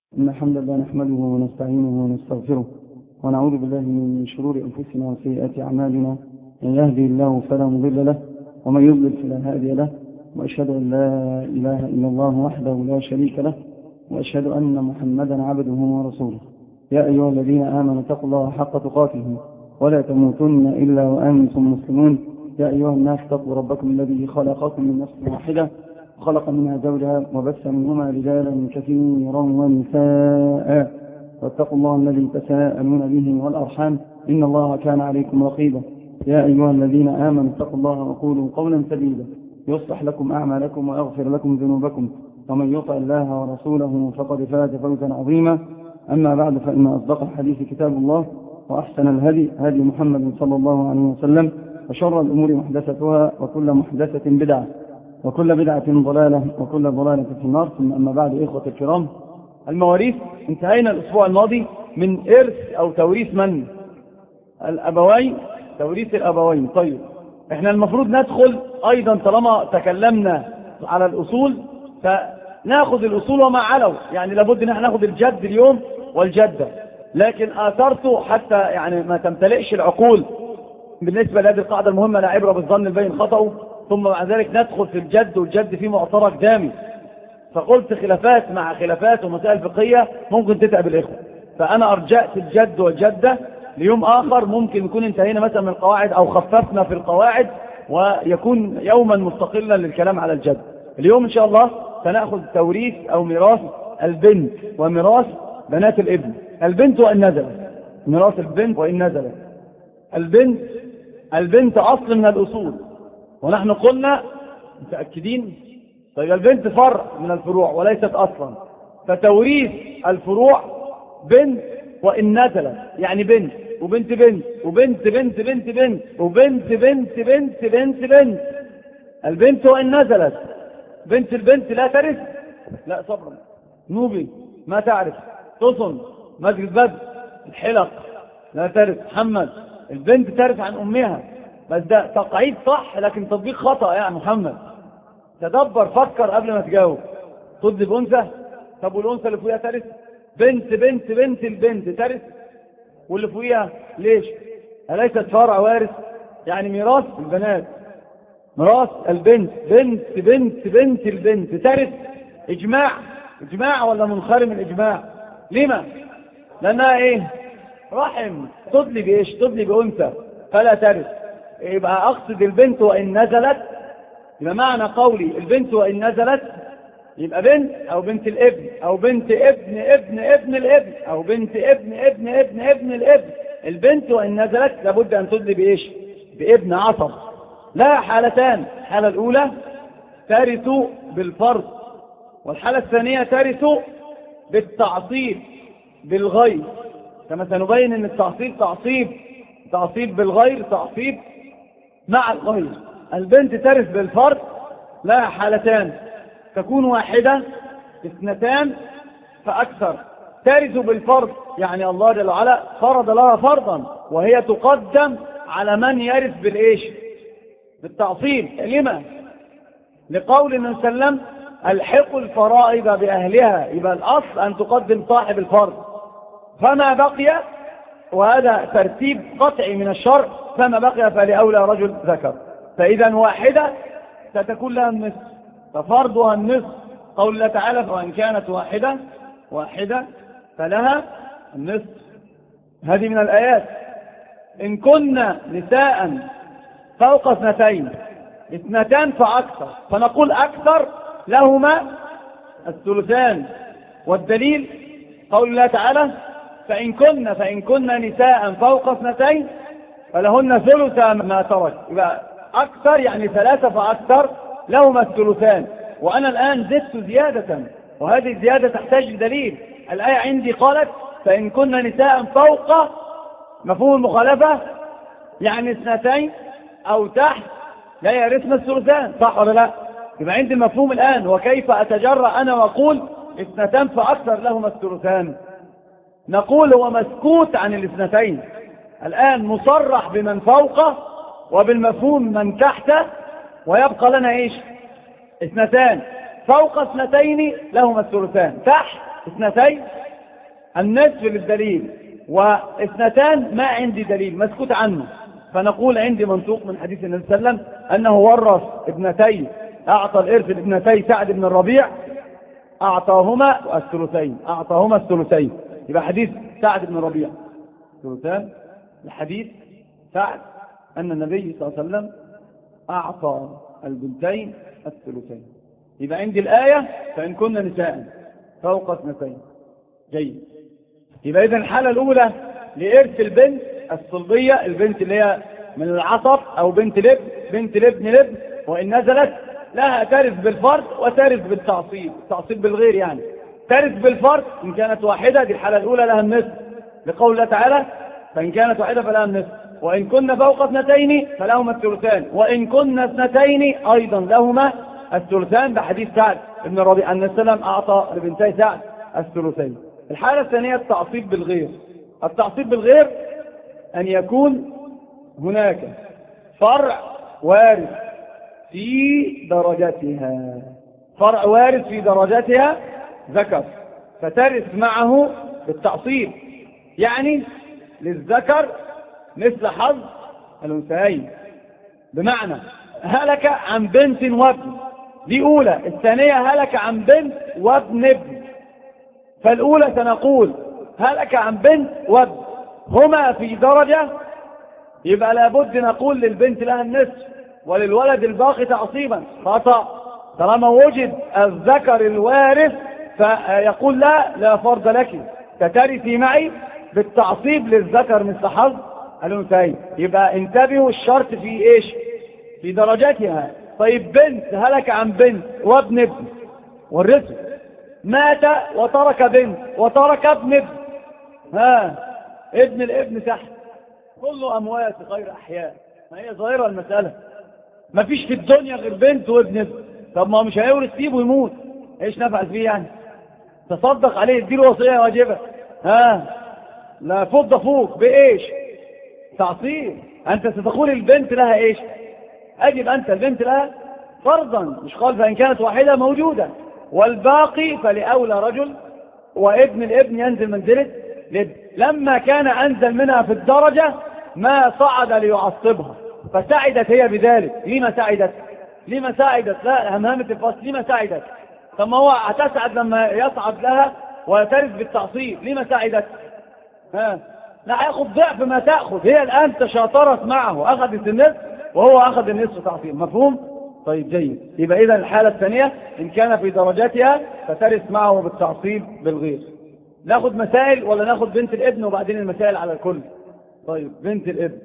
إن الحمد لله نحمده ونستعينه ونستغفره ونعوذ بالله من شرور أنفسنا وسيئات أعمالنا. من يهدي الله فلا مضل له ومن يضلل فلا هادي له، وأشهد أن لا إله إلا الله وحده لا شريك له، وأشهد أن محمدا عبده ورسوله. يا أيها الذين آمنوا اتقوا الله حق تقاته ولا تموتن إلا وأنتم مسلمون. يا أيها الناس اتقوا ربكم الذي خلقكم من نفس واحدة خلق منها زوجها وبث منهما رجالا كثيرا ونساء، واتقوا الله الذي تساءلون به والأرحام إن الله كان عليكم رقيبا. يا أيها الذين آمنوا اتقوا الله وقولوا قولا سديدا يصلح لكم أعمالكم ويغفر لكم ذنوبكم، ومن يطع الله ورسوله فقد فاز فوزا عظيما. أما بعد، فإن أصدق الحديث كتاب الله، وأحسن الهدي هدي محمد صلى الله عليه وسلم، وشر الأمور محدثتها، وكل محدثة بدعة، وكل بدعة ضلالة، وكل ضلالة في النار. ثم أما بعد، إخوة الكرام، المواريث. انتهينا الأسبوع الماضي من إرث أو توريث من؟ الأبوين، توريث الأبوين. طيب، احنا المفروض ندخل أيضا طالما تكلمنا على الأصول فناخذ الأصول وما علوا، يعني لابد ان احنا ناخذ الجد اليوم والجدة، لكن آثرته حتى يعني ما تمتلئش العقول بالنسبة لهذه القاعدة المهمة: لا عبرة بالظن البين خطأه. ثم بعد ذلك ندخل في الجد، والجد فيه معترك دامي. فقلت خلافات مع خلافات ومسائل فقهية ممكن تتعب الإخوة، فأنا أرجأت الجد والجدة ليوم آخر. ممكن نكون انتهينا مثلا من القواعد أو خففنا في القواعد، ويكون يوما مستقلا للكلام على الجد. اليوم إن شاء الله سنأخذ توريث أو ميراث البنت وميراث بنات الابن. البنت وإن نزلت، ميراث البنت وإن نزلت. البنت أصل من الأصول، ونحن قلنا متأكدين. طيب، البنت فرع من الفروع وليست أصلا، فتوريث الفروع بنت وإن نزلت، يعني بنت وبنت بنت وبنت بنت بنت بنت وبنت بنت بنت بنت بنت. البنت وإن نزلت. بنت البنت لا ترث، لا صبرا، نوبي ما تعرف، تصن، مسجد بدر، الحلق لا ترث، محمد. البنت ترث عن أمها، بس ده تقعيد صح لكن تطبيق خطأ يا محمد. تدبر، فكر قبل ما تجاوب. تضرب أنثى، طب والأنثى اللي فوقها ترث؟ بنت بنت بنت البنت ترث، واللي فوقها ليش؟ أليست فرع وارث؟ يعني ميراث البنات، ميراث البنت، بنت بنت بنت البنت ترث. إجماع ولا منخرم الإجماع؟ لما؟ لأنها إيه؟ رحم، تدلي بإيش؟ تدلي بأنثى فلا ترث. يبقى أقصد البنت وإن نزلت، يبقى معنى قولي البنت وإن نزلت يبقى بنت أو بنت الابن أو بنت ابن ابن ابن الابن أو بنت ابن ابن ابن ابن الابن. البنت وإن نزلت لابد أن تدلي بإيش؟ بابن عصب. لا حالتان: الحالة الأولى ترث بالفرض، والحالة الثانية ترث بالتعصيب بالغير، كما سنبين أن التعصيب تعصيب بالغير، تعصيب مع الغير. البنت ترث بالفرض لها حالتان: تكون واحدة، اثنتان فأكثر. ترث بالفرض يعني الله جل وعلا فرض لها فرضا، وهي تقدم على من يرث بالإيش؟ بالتعصيب. لما؟ لقول النبي صلى الله عليه وسلم: الحقوا الفرائض بأهلها. يبقى الأصل أن تقدم صاحب الفرض، فما بقي، وهذا ترتيب قطعي من الشرع، فما بقي فلأولى رجل ذكر. فإذا واحدة ستكون لها النصف، ففرضها النصف. قول الله تعالى: وإن كانت واحدة فلها النصف. هذه من الآيات. إن كنا نساء فوق اثنتان فأكثر، فنقول أكثر لهما الثلثان. والدليل قول الله تعالى: فإن كنا نساء فوق اثنتين فلهن ثلث ما ترك. يبقى أكثر يعني ثلاثة فأكثر لهما الثلثان. وأنا الآن زدت زيادة، وهذه الزيادة تحتاج لدليل. الآية عندي قالت: فإن كنا نساء فوق، مفهوم المخالفة يعني اثنتين أو تحت لا يرثن الثلثان، صح ولا لا؟ يبقى عندي المفهوم الآن. وكيف أتجرأ أنا وأقول اثنتان فأكثر لهما الثلثان؟ نقول هو مسكوت عن الاثنتين. الآن مصرح بمن فوقه وبالمفهوم من تحته، ويبقى لنا إيش؟ اثنتان. فوق اثنتين لهما الثلثان، تحت اثنتين النصف للدليل، واثنتان ما عندي دليل مسكوت عنه، فنقول عندي منطوق من حديث النبي صلى الله عليه وسلم أنه ورث ابنتين، أعطى الإرث لابنتي سعد بن الربيع أعطاهما الثلثين. يبقى حديث سعد بن الربيع ثلثان، الحديث سعد أن النبي صلى الله عليه وسلم أعطى البنتين الثلثين. يبقى عندي الآية فإن كنا نساء فوق اثنتين. جيد. يبقى إذن الحالة الأولى لإرث البنت الصلبية، البنت اللي هي من العصب أو بنت الابن، وإن نزلت لها ترث بالفرد وترث بالتعصيب، التعصيب بالغير يعني. ترث بالفرد إن كانت واحدة، دي الحالة الأولى لها النصف، لقول الله تعالى فإن كانت واحدة فلها النصف، وإن كنا فوق اثنتين فلهما الثلثان، وإن كنا اثنتين أيضا لهما الثلثان، بحديث سعد بن الربيع أن السلام أعطى لبنتي سعد الثلثين. الحالة الثانية التعصيب بالغير. التعصيب بالغير أن يكون هناك فرع وارث في درجتها، فرع وارث في درجتها ذكر، فترث معه بالتعصيب، يعني للذكر مثل حظ الأنثيين، بمعنى هلك عن بنت وابن، دي أولى. الثانية هلك عن بنت وابن ابن، فالأولى سنقول هلك عن بنت وابن هما في درجة، يبقى لابد نقول للبنت لها النصف وللولد الباقي تعصيبا. خطأ، طالما وجد الذكر الوارث فيقول لا فرض لك، تترثي معي بالتعصيب للذكر مثل حظ الأنثيين. يبقى انتبهوا الشرط في ايش؟ في درجاتها. طيب بنت هلك عن بنت وابن ابن ورثه، مات وترك بنت وترك ابن ابن، ابن الابن تحت، كل أموات غير أحياء، ما هي ظاهرة المسألة، ما فيش في الدنيا غير بنت وابن ابن. طب ما هو مش هيورث، سيبه ويموت، ايش نفعل فيه يعني؟ تصدق عليه، اديله وصية واجبة، لا فض فوق بايش؟ تعصيب. انت ستقول البنت لها ايش؟ اجب انت البنت لها فرضا، مش قال فان كانت واحدة موجودة، والباقي فلأولى رجل، وابن الابن ينزل منزلة الابن. لما كان انزل منها في الدرجة ما صعد ليعصبها، فسعدت هي بذلك. لما سعدت؟ لا، همهمة الفصل، لما سعدت؟ طب ما هو هتسعد لما يصعد لها وترث بالتعصيب، لما سعدت؟ لا، هياخد ضعف ما تأخذ، هي الآن تشاطرت معه، أخذت النصف وهو أخذ النصف تعصيب. مفهوم؟ طيب جيد. يبقى إذا الحالة الثانية إن كان في درجاتها فترث معه بالتعصيب بالغير. ناخد مسائل ولا ناخد بنت الابن وبعدين المسائل على الكل؟ طيب بنت الابن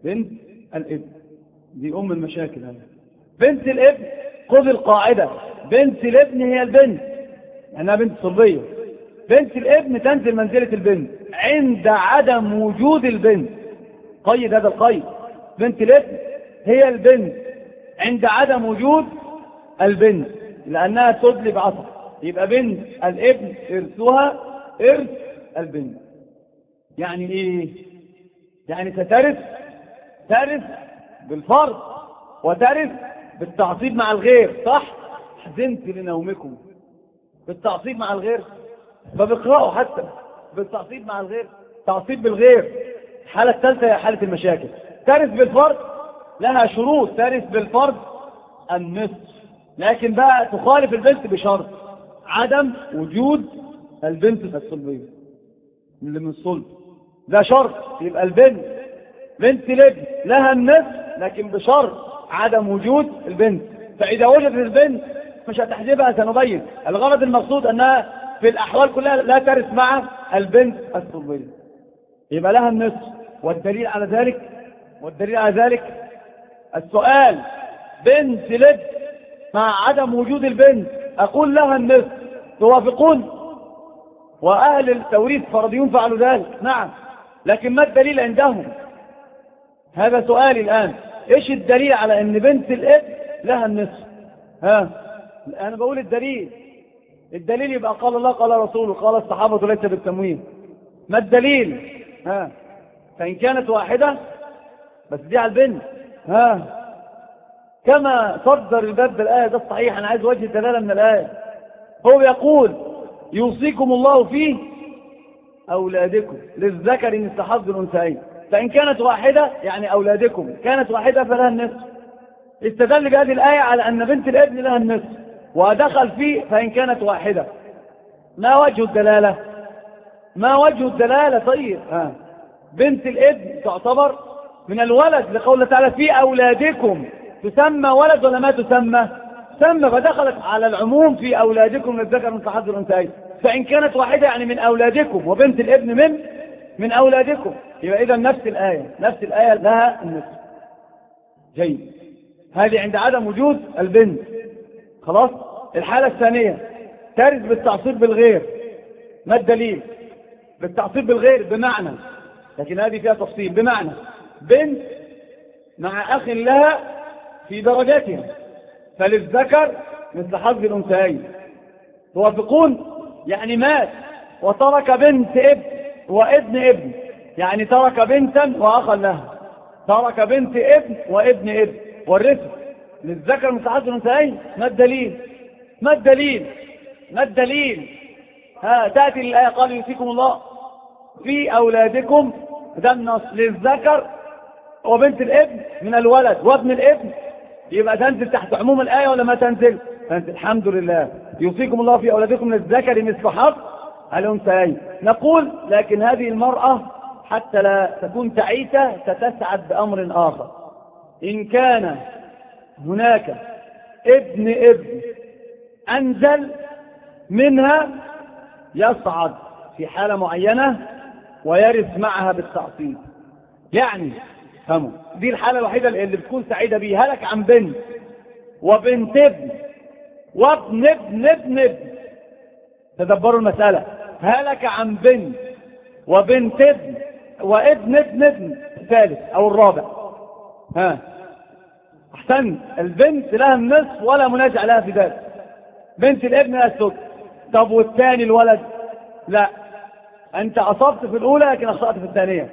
دي أم المشاكل هذه. بنت الابن، خذ القاعدة، بنت الابن هي البنت لأنها بنت صلبية. بنت الابن تنزل منزلة البنت عند عدم وجود البنت. قيد هذا القيد، بنت الابن هي البنت عند عدم وجود البنت، لأنها تدلي بعصر. يبقى بنت الابن إرثها إرث البنت. يعني إيه؟ يعني ترث بالفرض وترث بالتعصيب مع الغير. صح؟ حزنت لنومكم بالتعصيب مع الغير، فبقرأوا حتى بالتعصيب مع الغير، تعصيب بالغير. الحالة الثالثة هي حالة المشاكل. ترث بالفرض لها شروط، ترث بالفرض النصف، لكن بقى تخالف البنت بشرط عدم وجود البنت الصلبية اللي من الصلب، ده شرط. يبقى البنت بنت الابن لها النصف لكن بشرط عدم وجود البنت. فإذا وجدت البنت مش هتحجبها، سنبين. الغرض المقصود أنها في الأحوال كلها لا ترث مع البنت الصلبية، يبقى لها النصف. والدليل على ذلك السؤال، بنت الابن مع عدم وجود البنت أقول لها النصف، توافقون؟ وأهل التوريث فرضيون فعلوا ذلك، نعم، لكن ما الدليل عندهم؟ هذا سؤالي الآن. إيش الدليل على أن بنت الابن لها النصف؟ أنا بقول الدليل يبقى قال الله قال رسوله قال الصحابة ليس بالتموين. ما الدليل؟ فإن كانت واحدة بس دي على البنت. كما صدر الباب بالآية، ده الصحيح. أنا عايز وجه الدلالة من الآية. هو يقول يوصيكم الله فيه أولادكم للذكر مثل حظ الأنثيين، فإن كانت واحدة يعني أولادكم كانت واحدة فلها النصف. استدل بهذه الآية على أن بنت الابن لها النصف، ودخل فيه فإن كانت واحدة. ما وجه الدلالة؟ ما وجه الدلالة؟ طيب بنت الابن تعتبر من الولد لقوله تعالى في أولادكم، تسمى ولد ولا ما تسمى؟ تسمى، فدخلت على العموم في أولادكم للذكر مثل حظ الأنثيين. فإن كانت واحدة يعني من أولادكم، وبنت الابن من أولادكم، يبقى إذا نفس الآية لها النصف. جيد، هذه عند عدم وجود البنت. خلاص. الحالة الثانية ترث بالتعصيب بالغير. ما الدليل؟ بالتعصيب بالغير بمعنى، لكن هذه فيها تفصيل، بمعنى بنت مع أخ لها في درجاتها فللذكر مثل حظ الأنثيين. توافقون؟ يعني مات وترك بنت ابن وابن ابن، يعني ترك بنتا وأخا لها، ترك بنت ابن وابن ابن، والرث للذكر مثل حظ الأنثيين. ما الدليل؟ ما الدليل؟ ما الدليل؟ تأتي الآية قال يوصيكم الله في أولادكم، ده النص للذكر وبنت الابن من الولد وابن الابن، يبقى تنزل تحت عموم الآية ولا ما تنزل؟ تنزل. الحمد لله. يوصيكم الله في أولادكم للذكر مثل حظ الأنثيين. نقول لكن هذه المرأة حتى لا تكون تعيسة ستسعد بأمر آخر. إن كان هناك ابن أنزل منها يصعد في حالة معينة ويرث معها بالتعصيب. يعني فهموا، دي الحالة الوحيدة اللي بتكون سعيدة بيه. هلك عن بنت وبنت ابن وابن ابن. تدبروا المسألة. هلك عن بنت وبنت ابن وابن الثالث أو الرابع. أحسن، البنت لها النصف ولا منازع لها في ذلك، بنت الابن لها السدس. طب والثاني الولد؟ لا، أنت أصبت في الأولى لكن أخطأت في الثانية.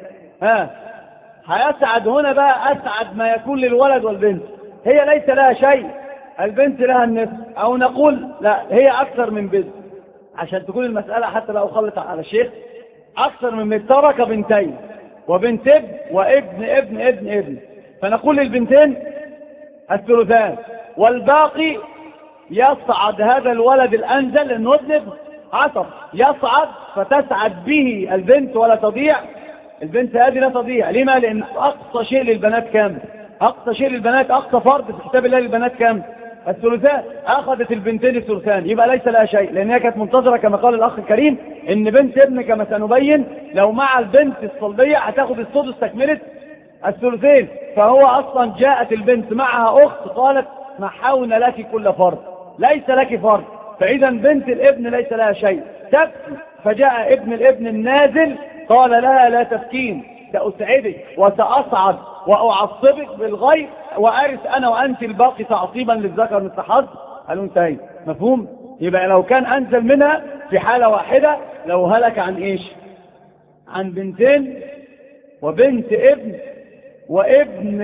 هيسعد هنا بقى أسعد ما يكون للولد والبنت. هي ليس لها شيء، البنت لها النصف، أو نقول لا هي أكثر من بنت، عشان تكون المسألة حتى لو خلط على الشيخ أكثر من بنت. ترك بنتين وبنت ابن وابن ابن، فنقول للبنتين الثلثان، والباقي يصعد هذا الولد الأنزل لأنه ابن عصر، يصعد فتسعد به البنت ولا تضيع. البنت هذه لا تضيع. لما؟ لأن أقصى شيء للبنات كام؟ أقصى شيء للبنات، أقصى فرض في كتاب الله للبنات كام؟ الثلثان. أخذت البنتين الثلثان، يبقى ليس لها شيء، لأنها كانت منتظرة كما قال الأخ الكريم إن بنت ابن كما سنبين لو مع البنت الصلبية هتاخد السدس تكملة الثلثين. فهو أصلا جاءت البنت معها أخت قالت محاون لك كل فرض، ليس لك فرض، فإذا بنت الابن ليس لها شيء، تبكي. فجاء ابن الابن النازل قال لها لا تبكين، سأسعدك وسأصعد وأعصبك بالغير وأرث أنا وأنت الباقي تعصيبا للذكر مثل حظ الأنثيين. مفهوم؟ يبقى لو كان أنزل منها في حالة واحدة، لو هلك عن إيش؟ عن بنتين وبنت ابن وابن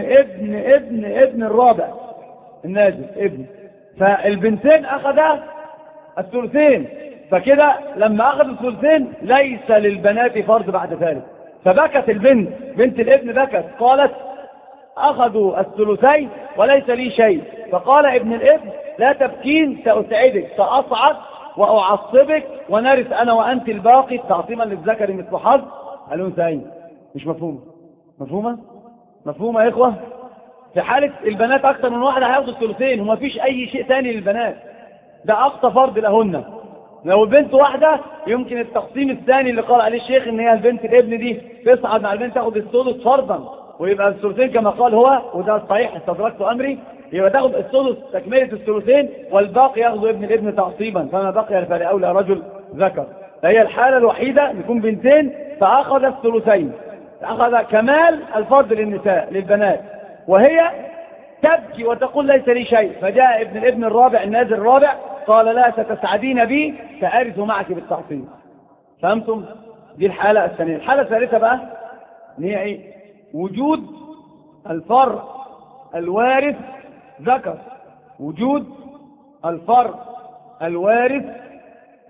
الرابع النازل ابن، فالبنتين أخذا الثلثين، فكده لما أخذ الثلثين ليس للبنات فرض بعد ذلك. فبكت البنت، بنت الابن بكت قالت أخذوا الثلثين وليس لي شيء. فقال ابن الابن لا تبكين، سأسعدك، سأصعد وأعصبك ونرث أنا وأنت الباقي تعصيما للذكر مثل حظ الأنثيين. مش مفهومة؟ مفهومة؟ مفهومة يا إخوة؟ في حالة البنات أكثر من واحدة هياخدوا الثلثين وما فيش أي شيء تاني للبنات، ده أقصى فرض لهن. لو البنت واحدة يمكن التقسيم الثاني اللي قال عليه الشيخ إن هي البنت الابن دي تصعد مع البنت تاخد الثلث فرضا ويبقى الثلثين كما قال هو، وده صحيح استدركت أمري، يبقى تاخد الثلث تكملة الثلثين والباقي ياخذ ابن الابن تعصيبا، فما بقي فلأولى رجل ذكر. فهي الحالة الوحيدة يكون بنتين فأخذ الثلثين، أخذ كمال الفرض للنساء للبنات، وهي تبكي وتقول ليس لي شيء. فجاء ابن الابن الرابع النازل الرابع قال لا ستسعدين بي سأرث معك بالتعصيب. فهمتم؟ دي الحالة الثانية. الحالة الثالثة بقى ان هي ايه؟ وجود الفرع الوارث ذكر، وجود الفرع الوارث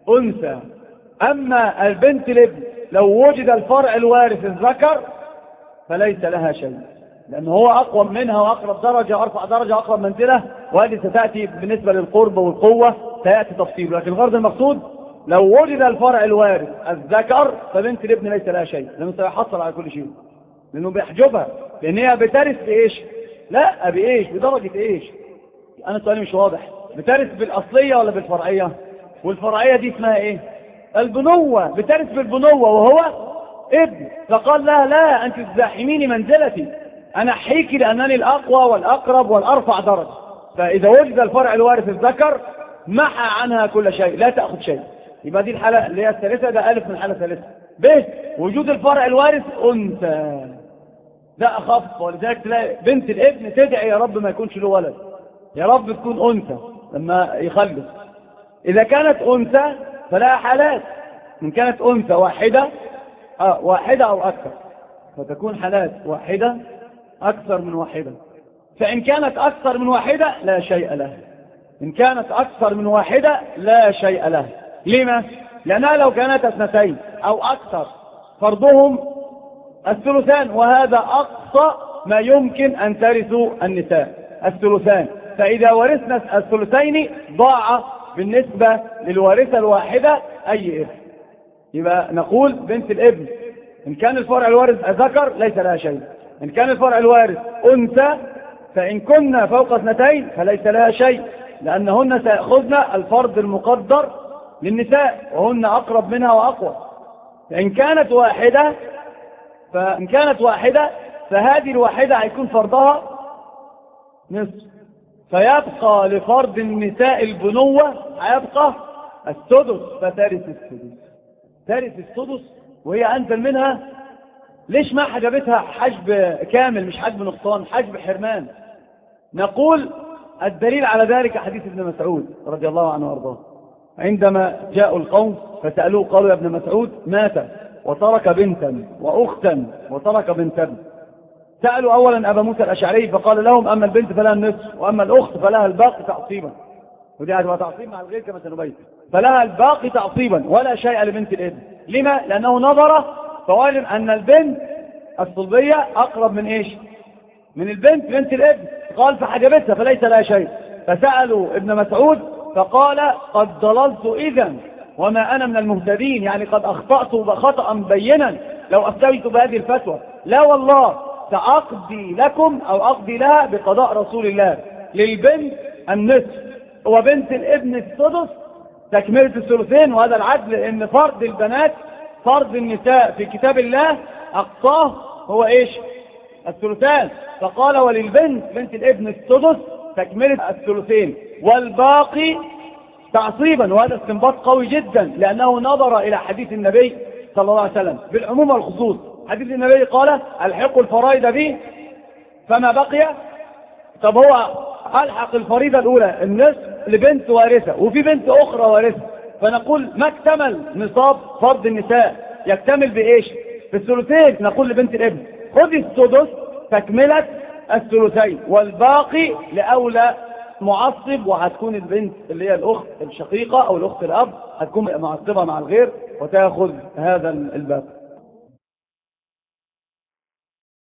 أنثى. أما البنت الابن لو وجد الفرع الوارث الذكر فليس لها شيء، لأنه هو أقوى منها وأقرب درجة وأرفع درجة وأقرب منزلة، وهذه ستأتي بالنسبة للقرب والقوة سيأتي تفصيل. لكن الغرض المقصود لو وجد الفرع الوارث الذكر فبنت الابن ليس لها شيء، لأنه سيحصل على كل شيء، لأنه بيحجبها، لأن هي بترث بإيش؟ لا بإيش؟ بدرجة إيش؟ أنا سؤالي مش واضح. بترث بالأصلية ولا بالفرعية؟ والفرعية دي اسمها إيه؟ البنوة. بترث بالبنوة وهو ابن، فقال لها لا أنت تزاحميني منزلتي، أنا أحييك لأنني الأقوى والأقرب والأرفع درجة. فإذا وجد الفرع الوارث الذكر محى عنها كل شيء، لا تأخذ شيء. يبقى دي الحالة اللي هي الثالثة، ده ألف من الحالة الثالثة. ب وجود الفرع الوارث أنثى، ده أخف، ولذلك تلاقي بنت الابن تدعي يا رب ما يكونش له ولد، يا رب تكون أنثى لما يخلف. إذا كانت أنثى فلها حالات، إن كانت أنثى واحدة واحدة أو أكثر فتكون حالات واحدة أكثر من واحدة. فإن كانت أكثر من واحدة لا شيء له، إن كانت أكثر من واحدة لا شيء له. لما؟ لأنها لو كانت اثنتين أو أكثر فرضهم الثلثان، وهذا أقصى ما يمكن أن ترثوا النساء، الثلثان. فإذا ورثنا الثلثين ضاع بالنسبة للوارثة الواحدة أي إرث. يبقى نقول بنت الابن إن كان الفرع الوارث ذكر ليس لها شيء، إن كان الفرع الوارث أنثى فإن كنا فوق اثنتين فليس لها شيء، لأنهن سيأخذن الفرض المقدر للنساء وهن أقرب منها وأقوى. فإن كانت واحدة فهذه الواحدة هيكون فرضها نصف، فيبقى لفرض النساء البنوة هيبقى السدس، فترث السدس، ترث السدس وهي أنزل منها. ليش ما حجبتها حجب كامل مش حجب نقصان، حجب حرمان؟ نقول الدليل على ذلك حديث ابن مسعود رضي الله عنه وارضاه، عندما جاءوا القوم فسألوه قالوا يا ابن مسعود مات وترك بنتا وأختا وترك بنتا. سألوا أولا أبا موسى الأشعري فقال لهم أما البنت فلها النصف وأما الأخت فلها الباقي تعصيبا، ودي هتبقى تعصيب مع الغير كما سنبين، فلها الباقي تعصيبا ولا شيء لبنت الابن. لما؟ لأنه نظر فوالم أن البنت الصلبية أقرب من إيش؟ من البنت بنت الابن، قال فحجبتها فليس لها شيء. فسألوا ابن مسعود فقال قد ضللت إذن وما أنا من المهتدين، يعني قد أخطأت خطأ بينا لو أفتيت بهذه الفتوى. لا والله سأقضي لكم أو أقضي لها بقضاء رسول الله، للبنت النصف وبنت الابن السدس تكملة الثلثين، وهذا العدل، لأن فرض البنات فرض النساء في كتاب الله أقصاه هو إيش؟ الثلثان. فقال وللبنت بنت الابن السدس تكملة الثلثين والباقي تعصيبا، وهذا استنباط قوي جدا لأنه نظر إلى حديث النبي صلى الله عليه وسلم بالعموم والخصوص. حديث النبي قال ألحقوا الفرائض به فما بقي. طب هو ألحق الفريضة الأولى النصف لبنت وارثة وفي بنت أخرى وارثة، فنقول ما اكتمل نصاب فرض النساء يكتمل بإيش؟ بالثلثين. نقول لبنت الابن خذي السدس تكملة الثلثين والباقي لأولى معصب، وهتكون البنت اللي هي الأخت الشقيقة أو الأخت الأب هتكون معصبة مع الغير وتأخذ هذا الباقي.